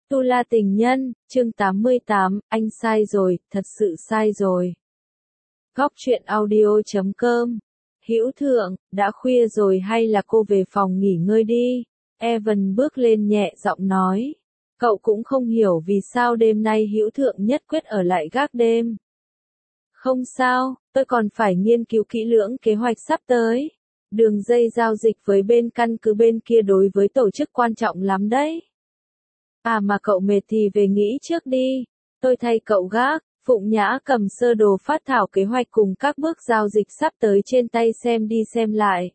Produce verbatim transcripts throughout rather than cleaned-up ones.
Tu La Tình Nhân, chương tám mươi tám, anh sai rồi, thật sự sai rồi. Góc truyện audio chấm com. Hữu Thượng, đã khuya rồi hay là cô về phòng nghỉ ngơi đi? Evan bước lên nhẹ giọng nói. Cậu cũng không hiểu vì sao đêm nay Hữu Thượng nhất quyết ở lại gác đêm. Không sao, tôi còn phải nghiên cứu kỹ lưỡng kế hoạch sắp tới. Đường dây giao dịch với bên căn cứ bên kia đối với tổ chức quan trọng lắm đấy. À mà cậu mệt thì về nghỉ trước đi, tôi thay cậu gác. Phụng Nhã cầm sơ đồ phát thảo kế hoạch cùng các bước giao dịch sắp tới trên tay xem đi xem lại.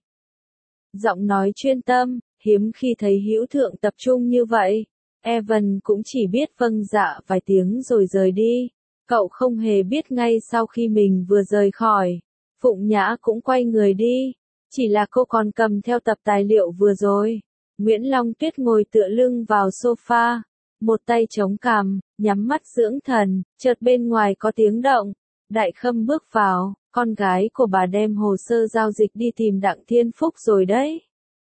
Giọng nói chuyên tâm, hiếm khi thấy Hữu Thượng tập trung như vậy. Evan cũng chỉ biết vâng dạ vài tiếng rồi rời đi. Cậu không hề biết ngay sau khi mình vừa rời khỏi, Phụng Nhã cũng quay người đi. Chỉ là cô còn cầm theo tập tài liệu vừa rồi. Nguyễn Long Tuyết ngồi tựa lưng vào sofa, một tay chống cằm, nhắm mắt dưỡng thần, chợt bên ngoài có tiếng động. Đại Khâm bước vào, con gái của bà đem hồ sơ giao dịch đi tìm Đặng Thiên Phúc rồi đấy.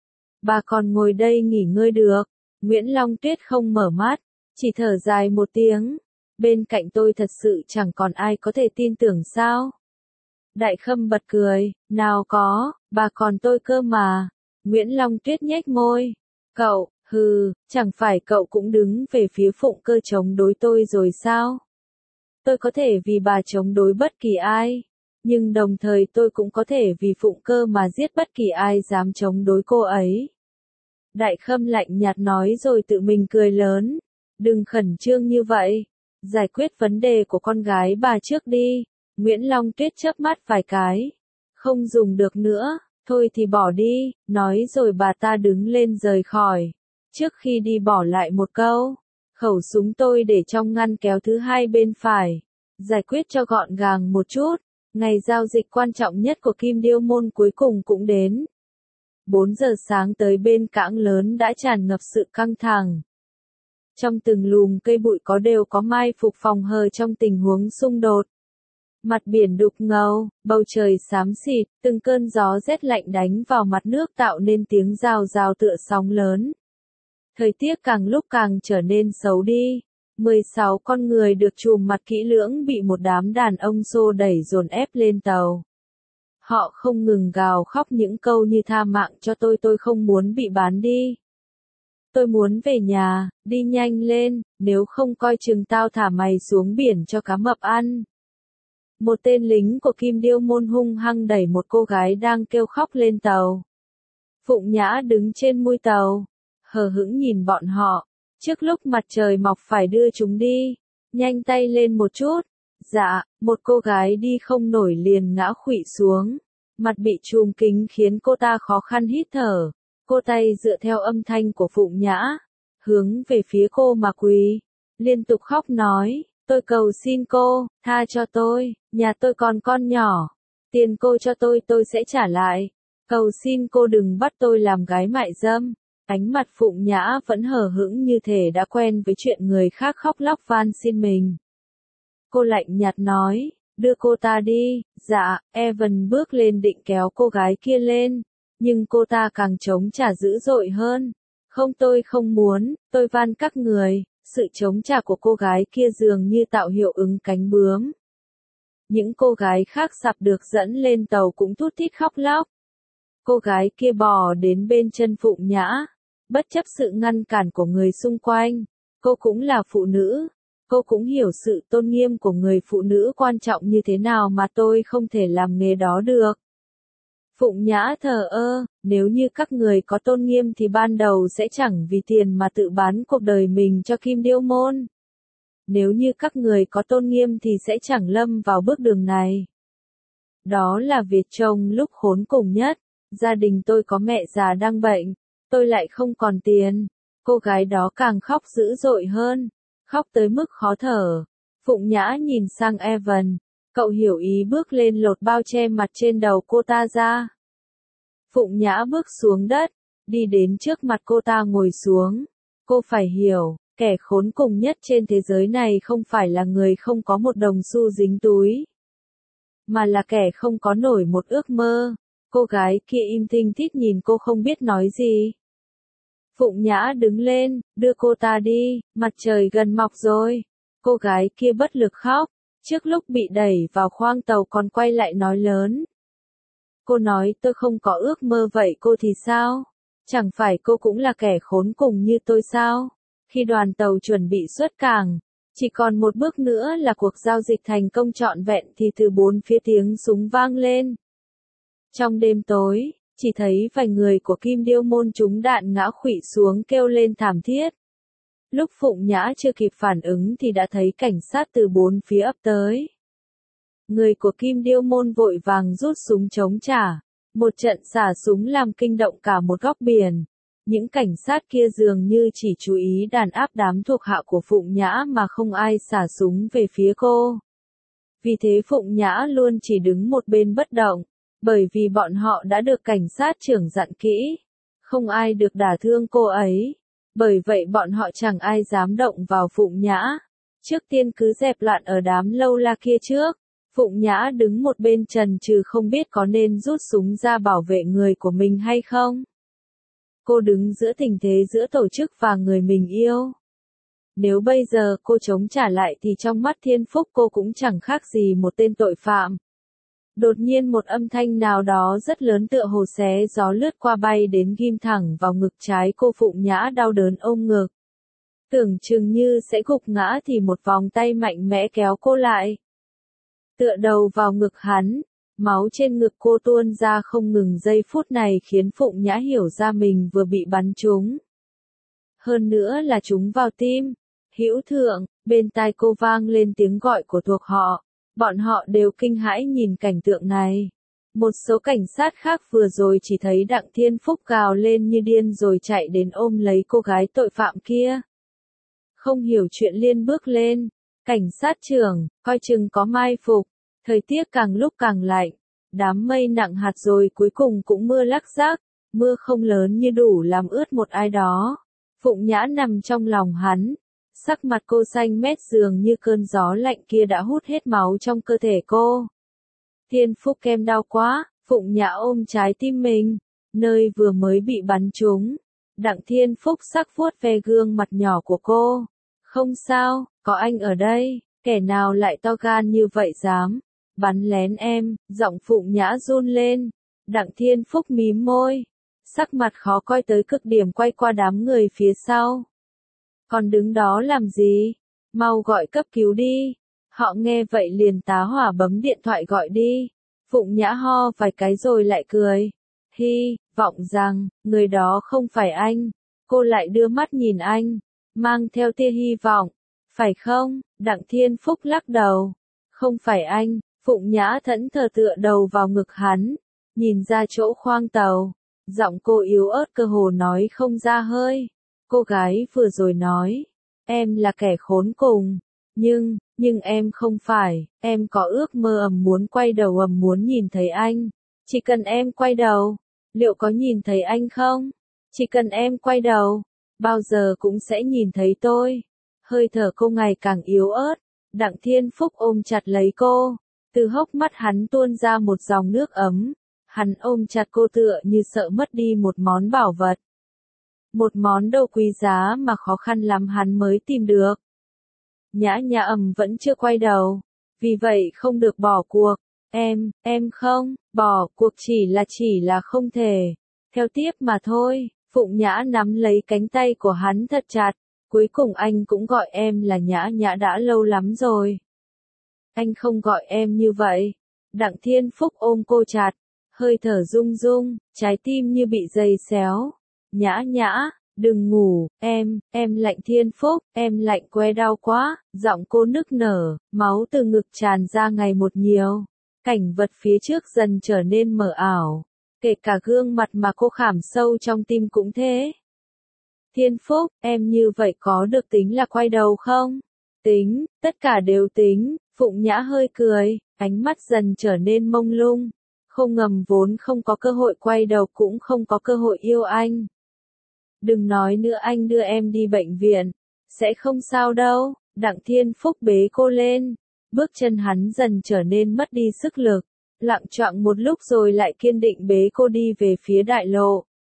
Bà còn ngồi đây nghỉ ngơi được. Nguyễn Long Tuyết không mở mắt, chỉ thở dài một tiếng. Bên cạnh tôi thật sự chẳng còn ai có thể tin tưởng sao? Đại Khâm bật cười, nào có, bà còn tôi cơ mà. Nguyễn Long Tuyết nhếch môi. Cậu, hừ, chẳng phải cậu cũng đứng về phía Phụng Cơ chống đối tôi rồi sao? Tôi có thể vì bà chống đối bất kỳ ai, nhưng đồng thời tôi cũng có thể vì Phụng Cơ mà giết bất kỳ ai dám chống đối cô ấy. Đại Khâm lạnh nhạt nói rồi tự mình cười lớn. Đừng khẩn trương như vậy, giải quyết vấn đề của con gái bà trước đi. Nguyễn Long Tuyết chớp mắt vài cái. Không dùng được nữa, thôi thì bỏ đi, nói rồi bà ta đứng lên rời khỏi. Trước khi đi bỏ lại một câu, khẩu súng tôi để trong ngăn kéo thứ hai bên phải. Giải quyết cho gọn gàng một chút, ngày giao dịch quan trọng nhất của Kim Điêu Môn cuối cùng cũng đến. bốn giờ sáng tới bên cảng lớn đã tràn ngập sự căng thẳng. Trong từng lùm cây bụi có đều có mai phục phòng hờ trong tình huống xung đột. Mặt biển đục ngầu, bầu trời xám xịt, từng cơn gió rét lạnh đánh vào mặt nước tạo nên tiếng rào rào tựa sóng lớn. Thời tiết càng lúc càng trở nên xấu đi. mười sáu con người được trùm mặt kỹ lưỡng bị một đám đàn ông xô đẩy dồn ép lên tàu. Họ không ngừng gào khóc những câu như tha mạng cho tôi, tôi không muốn bị bán đi. Tôi muốn về nhà, đi nhanh lên, nếu không coi chừng tao thả mày xuống biển cho cá mập ăn. Một tên lính của Kim Điêu Môn hung hăng đẩy một cô gái đang kêu khóc lên tàu. Phụng Nhã đứng trên mui tàu, hờ hững nhìn bọn họ. Trước lúc mặt trời mọc phải đưa chúng đi, nhanh tay lên một chút. Dạ, một cô gái đi không nổi liền ngã khuỵu xuống. Mặt bị trùm kính khiến cô ta khó khăn hít thở. Cô tay dựa theo âm thanh của Phụng Nhã, hướng về phía cô mà quỳ, liên tục khóc nói, tôi cầu xin cô, tha cho tôi, nhà tôi còn con nhỏ, tiền cô cho tôi tôi sẽ trả lại, cầu xin cô đừng bắt tôi làm gái mại dâm. Ánh mặt Phụng Nhã vẫn hờ hững như thể đã quen với chuyện người khác khóc lóc van xin mình. Cô lạnh nhạt nói, đưa cô ta đi. Dạ, Evan bước lên định kéo cô gái kia lên, nhưng cô ta càng chống trả dữ dội hơn. Không, tôi không muốn, tôi van các người. Sự chống trả của cô gái kia dường như tạo hiệu ứng cánh bướm. Những cô gái khác sắp được dẫn lên tàu cũng thút thít khóc lóc. Cô gái kia bò đến bên chân Phụng Nhã, bất chấp sự ngăn cản của người xung quanh. Cô cũng là phụ nữ. Cô cũng hiểu sự tôn nghiêm của người phụ nữ quan trọng như thế nào mà tôi không thể làm nghề đó được. Phụng Nhã thờ ơ, nếu như các người có tôn nghiêm thì ban đầu sẽ chẳng vì tiền mà tự bán cuộc đời mình cho Kim Điêu Môn. Nếu như các người có tôn nghiêm thì sẽ chẳng lâm vào bước đường này. Đó là việc chồng lúc khốn cùng nhất. Gia đình tôi có mẹ già đang bệnh, tôi lại không còn tiền. Cô gái đó càng khóc dữ dội hơn, khóc tới mức khó thở. Phụng Nhã nhìn sang Evan. Cậu hiểu ý bước lên lột bao che mặt trên đầu cô ta ra. Phụng Nhã bước xuống đất, đi đến trước mặt cô ta ngồi xuống. Cô phải hiểu, kẻ khốn cùng nhất trên thế giới này không phải là người không có một đồng xu dính túi, mà là kẻ không có nổi một ước mơ. Cô gái kia im thinh thít nhìn cô không biết nói gì. Phụng Nhã đứng lên, đưa cô ta đi, mặt trời gần mọc rồi. Cô gái kia bất lực khóc, trước lúc bị đẩy vào khoang tàu còn quay lại nói lớn. Cô nói tôi không có ước mơ vậy cô thì sao? Chẳng phải cô cũng là kẻ khốn cùng như tôi sao? Khi đoàn tàu chuẩn bị xuất cảng, chỉ còn một bước nữa là cuộc giao dịch thành công trọn vẹn thì từ bốn phía tiếng súng vang lên. Trong đêm tối, chỉ thấy vài người của Kim Điêu môn trúng đạn ngã khuỵu xuống kêu lên thảm thiết. Lúc Phụng Nhã chưa kịp phản ứng thì đã thấy cảnh sát từ bốn phía ập tới. Người của Kim Điêu môn vội vàng rút súng chống trả. Một trận xả súng làm kinh động cả một góc biển. Những cảnh sát kia dường như chỉ chú ý đàn áp đám thuộc hạ của Phụng Nhã mà không ai xả súng về phía cô. Vì thế Phụng Nhã luôn chỉ đứng một bên bất động, bởi vì bọn họ đã được cảnh sát trưởng dặn kỹ. Không ai được đả thương cô ấy. Bởi vậy bọn họ chẳng ai dám động vào Phụng Nhã. Trước tiên cứ dẹp loạn ở đám lâu la kia trước. Phụng Nhã đứng một bên chần chừ không biết có nên rút súng ra bảo vệ người của mình hay không. Cô đứng giữa tình thế giữa tổ chức và người mình yêu. Nếu bây giờ cô chống trả lại thì trong mắt Thiên Phúc cô cũng chẳng khác gì một tên tội phạm. Đột nhiên một âm thanh nào đó rất lớn tựa hồ xé gió lướt qua bay đến ghim thẳng vào ngực trái cô. Phụng Nhã đau đớn ôm ngực. Tưởng chừng như sẽ gục ngã thì một vòng tay mạnh mẽ kéo cô lại. Tựa đầu vào ngực hắn, máu trên ngực cô tuôn ra không ngừng. Giây phút này khiến Phụng Nhã hiểu ra mình vừa bị bắn trúng. Hơn nữa là trúng vào tim. Hữu Thượng, bên tai cô vang lên tiếng gọi của thuộc họ. Bọn họ đều kinh hãi nhìn cảnh tượng này. Một số cảnh sát khác vừa rồi chỉ thấy Đặng Thiên Phúc gào lên như điên rồi chạy đến ôm lấy cô gái tội phạm kia. Không hiểu chuyện liền bước lên. Cảnh sát trưởng, coi chừng có mai phục. Thời tiết càng lúc càng lạnh. Đám mây nặng hạt rồi cuối cùng cũng mưa lắc rác. Mưa không lớn như đủ làm ướt một ai đó. Phụng Nhã nằm trong lòng hắn. Sắc mặt cô xanh mét dường như cơn gió lạnh kia đã hút hết máu trong cơ thể cô. Thiên Phúc em đau quá, Phụng Nhã ôm trái tim mình, nơi vừa mới bị bắn trúng. Đặng Thiên Phúc sắc vuốt ve gương mặt nhỏ của cô. Không sao, có anh ở đây, kẻ nào lại to gan như vậy dám bắn lén em, giọng Phụng Nhã run lên. Đặng Thiên Phúc mím môi, sắc mặt khó coi tới cực điểm quay qua đám người phía sau. Còn đứng đó làm gì? Mau gọi cấp cứu đi. Họ nghe vậy liền tá hỏa bấm điện thoại gọi đi. Phụng Nhã ho vài cái rồi lại cười. Hy vọng rằng, người đó không phải anh. Cô lại đưa mắt nhìn anh, mang theo tia hy vọng. Phải không? Đặng Thiên Phúc lắc đầu. Không phải anh. Phụng Nhã thẫn thờ tựa đầu vào ngực hắn. Nhìn ra chỗ khoang tàu. Giọng cô yếu ớt cơ hồ nói không ra hơi. Cô gái vừa rồi nói, em là kẻ khốn cùng, nhưng, nhưng em không phải, em có ước mơ ầm muốn quay đầu ầm muốn nhìn thấy anh. Chỉ cần em quay đầu, liệu có nhìn thấy anh không? Chỉ cần em quay đầu, bao giờ cũng sẽ nhìn thấy tôi. Hơi thở cô ngày càng yếu ớt, Đặng Thiên Phúc ôm chặt lấy cô, từ hốc mắt hắn tuôn ra một dòng nước ấm, hắn ôm chặt cô tựa như sợ mất đi một món bảo vật. Một món đồ quý giá mà khó khăn lắm hắn mới tìm được. Nhã Nhã ầm vẫn chưa quay đầu, vì vậy không được bỏ cuộc. Em, em không, bỏ cuộc chỉ là chỉ là không thể. Theo tiếp mà thôi. Phụng Nhã nắm lấy cánh tay của hắn thật chặt. Cuối cùng anh cũng gọi em là Nhã Nhã đã lâu lắm rồi. Anh không gọi em như vậy. Đặng Thiên Phúc ôm cô chặt, hơi thở rung rung, trái tim như bị giày xéo. Nhã Nhã, đừng ngủ, em, em lạnh. Thiên Phúc, em lạnh que đau quá, giọng cô nức nở, máu từ ngực tràn ra ngày một nhiều. Cảnh vật phía trước dần trở nên mờ ảo, kể cả gương mặt mà cô khảm sâu trong tim cũng thế. Thiên Phúc, em như vậy có được tính là quay đầu không? Tính, tất cả đều tính. Phụng Nhã hơi cười, ánh mắt dần trở nên mông lung. Không ngầm vốn không có cơ hội quay đầu cũng không có cơ hội yêu anh. Đừng nói nữa, anh đưa em đi bệnh viện. Sẽ không sao đâu. Đặng Thiên Phúc bế cô lên. Bước chân hắn dần trở nên mất đi sức lực. Lặng choạng một lúc rồi lại kiên định bế cô đi về phía đại lộ.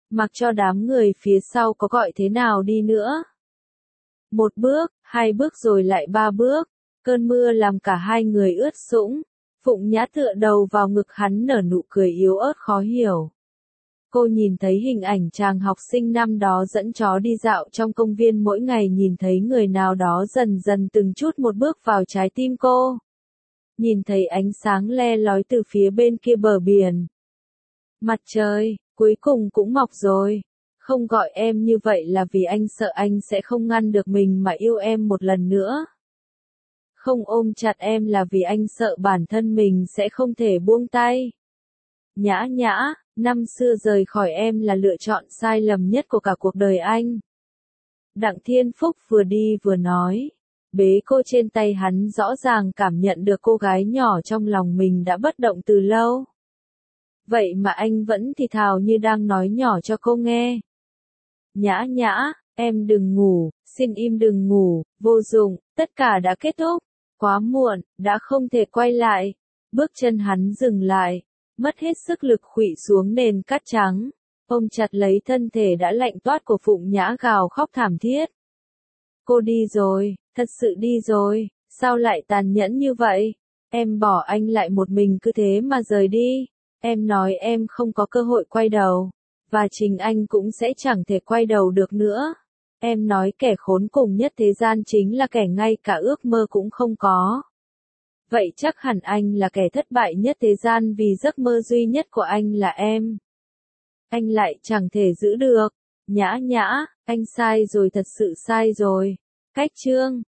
Mặc cho đám người phía sau có gọi thế nào đi nữa. Một bước, hai bước rồi lại ba bước, cơn mưa làm cả hai người ướt sũng. Phụng Nhã tựa đầu vào ngực hắn nở nụ cười yếu ớt khó hiểu. Cô nhìn thấy hình ảnh chàng học sinh năm đó dẫn chó đi dạo trong công viên, mỗi ngày nhìn thấy người nào đó dần dần từng chút một bước vào trái tim cô. Nhìn thấy ánh sáng le lói từ phía bên kia bờ biển. Mặt trời, cuối cùng cũng mọc rồi. Không gọi em như vậy là vì anh sợ anh sẽ không ngăn được mình mà yêu em một lần nữa. Không ôm chặt em là vì anh sợ bản thân mình sẽ không thể buông tay. Nhã Nhã, năm xưa rời khỏi em là lựa chọn sai lầm nhất của cả cuộc đời anh. Đặng Thiên Phúc vừa đi vừa nói. Bế cô trên tay, hắn rõ ràng cảm nhận được cô gái nhỏ trong lòng mình đã bất động từ lâu. Vậy mà anh vẫn thì thào như đang nói nhỏ cho cô nghe. Nhã Nhã, em đừng ngủ, xin im đừng ngủ, vô dụng, tất cả đã kết thúc. Quá muộn, đã không thể quay lại. Bước chân hắn dừng lại, mất hết sức lực khuỵu xuống nền cát trắng. Ôm chặt lấy thân thể đã lạnh toát của Phụng Nhã, gào khóc thảm thiết. Cô đi rồi, thật sự đi rồi, sao lại tàn nhẫn như vậy? Em bỏ anh lại một mình cứ thế mà rời đi. Em nói em không có cơ hội quay đầu, và chính anh cũng sẽ chẳng thể quay đầu được nữa. Em nói kẻ khốn cùng nhất thế gian chính là kẻ ngay cả ước mơ cũng không có. Vậy chắc hẳn anh là kẻ thất bại nhất thế gian vì giấc mơ duy nhất của anh là em. Anh lại chẳng thể giữ được. Nhã Nhã, anh sai rồi, thật sự sai rồi. Cách chương